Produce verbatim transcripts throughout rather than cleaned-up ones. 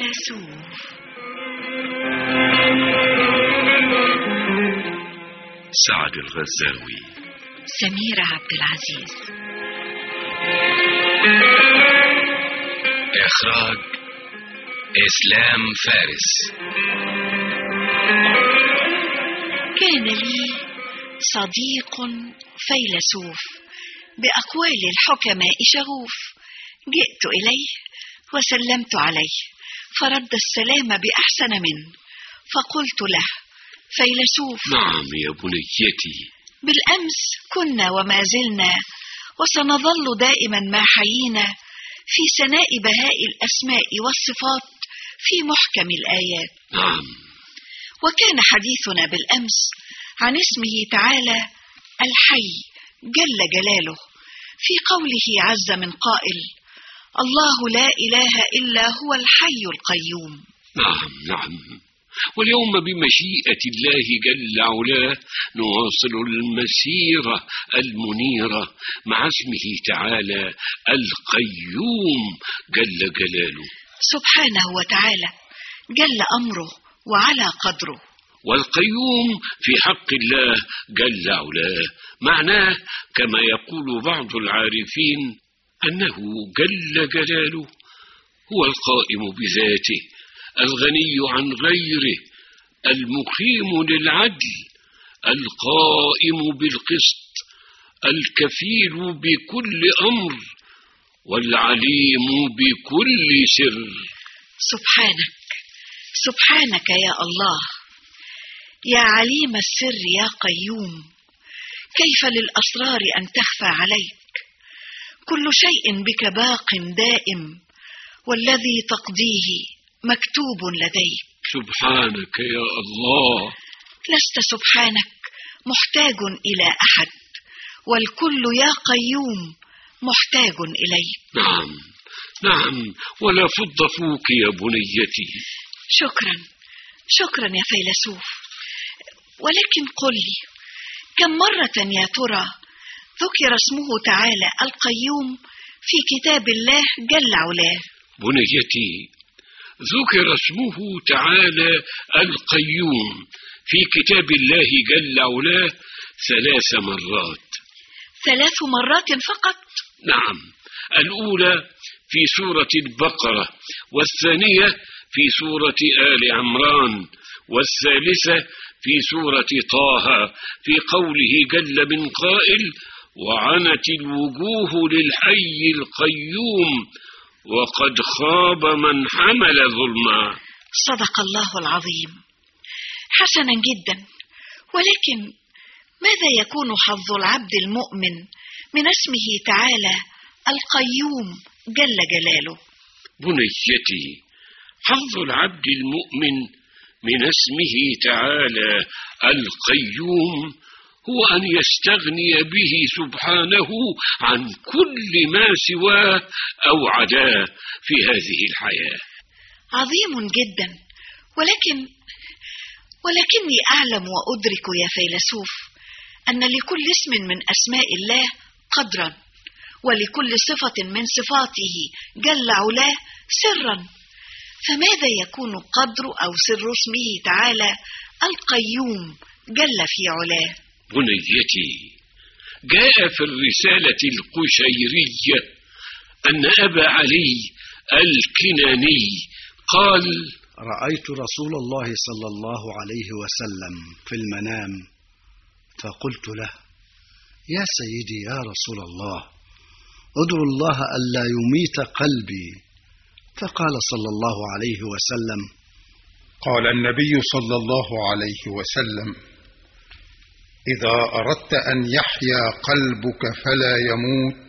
فيلسوف. سعد الغزاوي. سميرة عبد العزيز. إخراج إسلام فارس. كان لي صديق فيلسوف بأقوال الحكماء شغوف. جئت إليه وسلمت عليه فرد السلام بأحسن منه، فقلت له: فيلسوف. نعم يا بنيتي. بالأمس كنا وما زلنا وسنظل دائما ما حيينا في ثناء بهاء الأسماء والصفات في محكم الآيات. نعم. وكان حديثنا بالأمس عن اسمه تعالى الحي جل جلاله، في قوله عز من قائل: الله لا إله إلا هو الحي القيوم. نعم نعم. واليوم بمشيئة الله جل علاه نواصل المسيرة المنيرة مع اسمه تعالى القيوم جل جلاله. سبحانه وتعالى جل أمره وعلى قدره. والقيوم في حق الله جل علاه معناه كما يقول بعض العارفين أنه جل جلاله هو القائم بذاته، الغني عن غيره، المقيم للعدل، القائم بالقسط، الكفيل بكل أمر، والعليم بكل سر. سبحانك سبحانك يا الله، يا عليم السر يا قيوم، كيف للأسرار أن تخفى عليك؟ كل شيء بك باق دائم، والذي تقضيه مكتوب لديك. سبحانك يا الله. لست سبحانك محتاج إلى أحد، والكل يا قيوم محتاج إليك. نعم نعم، ولا فض فوك يا بنيتي. شكرا شكرا يا فيلسوف. ولكن قل لي، كم مرة يا ترى ذكر اسمه تعالى القيوم في كتاب الله جل علاه؟ بنيتي، ذكر اسمه تعالى القيوم في كتاب الله جل علاه ثلاث مرات. ثلاث مرات فقط؟ نعم، الأولى في سورة البقرة، والثانية في سورة آل عمران، والثالثة في سورة طه في قوله جل من قائل: وعنت الوجوه للحي القيوم وقد خاب من حمل ظلما. صدق الله العظيم. حسنا جدا، ولكن ماذا يكون حظ العبد المؤمن من اسمه تعالى القيوم جل جلاله؟ بنيتي، حظ العبد المؤمن من اسمه تعالى القيوم هو أن يستغني به سبحانه عن كل ما سواه أو عداه في هذه الحياة. عظيم جدا، ولكن ولكني أعلم وأدرك يا فيلسوف أن لكل اسم من أسماء الله قدرا، ولكل صفة من صفاته جل علاه سرا، فماذا يكون قدر أو سر اسمه تعالى القيوم جل في علاه؟ بنيتي، جاء في الرسالة القشيرية أن أبا علي الكناني قال: رأيت رسول الله صلى الله عليه وسلم في المنام، فقلت له: يا سيدي يا رسول الله، ادعو الله ألا يميت قلبي. فقال صلى الله عليه وسلم: قال النبي صلى الله عليه وسلم: إذا أردت أن يحيا قلبك فلا يموت،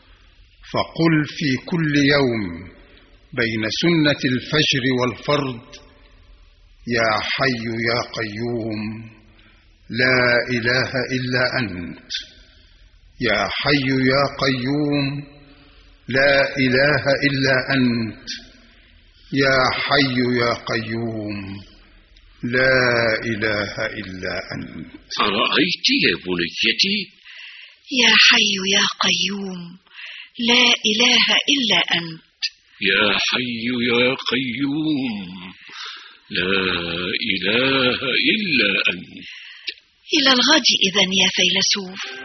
فقل في كل يوم بين سنة الفجر والفرض: يا حي يا قيوم لا إله إلا أنت، يا حي يا قيوم لا إله إلا أنت، يا حي يا قيوم لا إله إلا أنت. أرأيت يا بنيتي؟ يا حي يا قيوم لا إله إلا أنت. يا حي يا قيوم لا إله إلا أنت. إلى الغد إذن يا فيلسوف.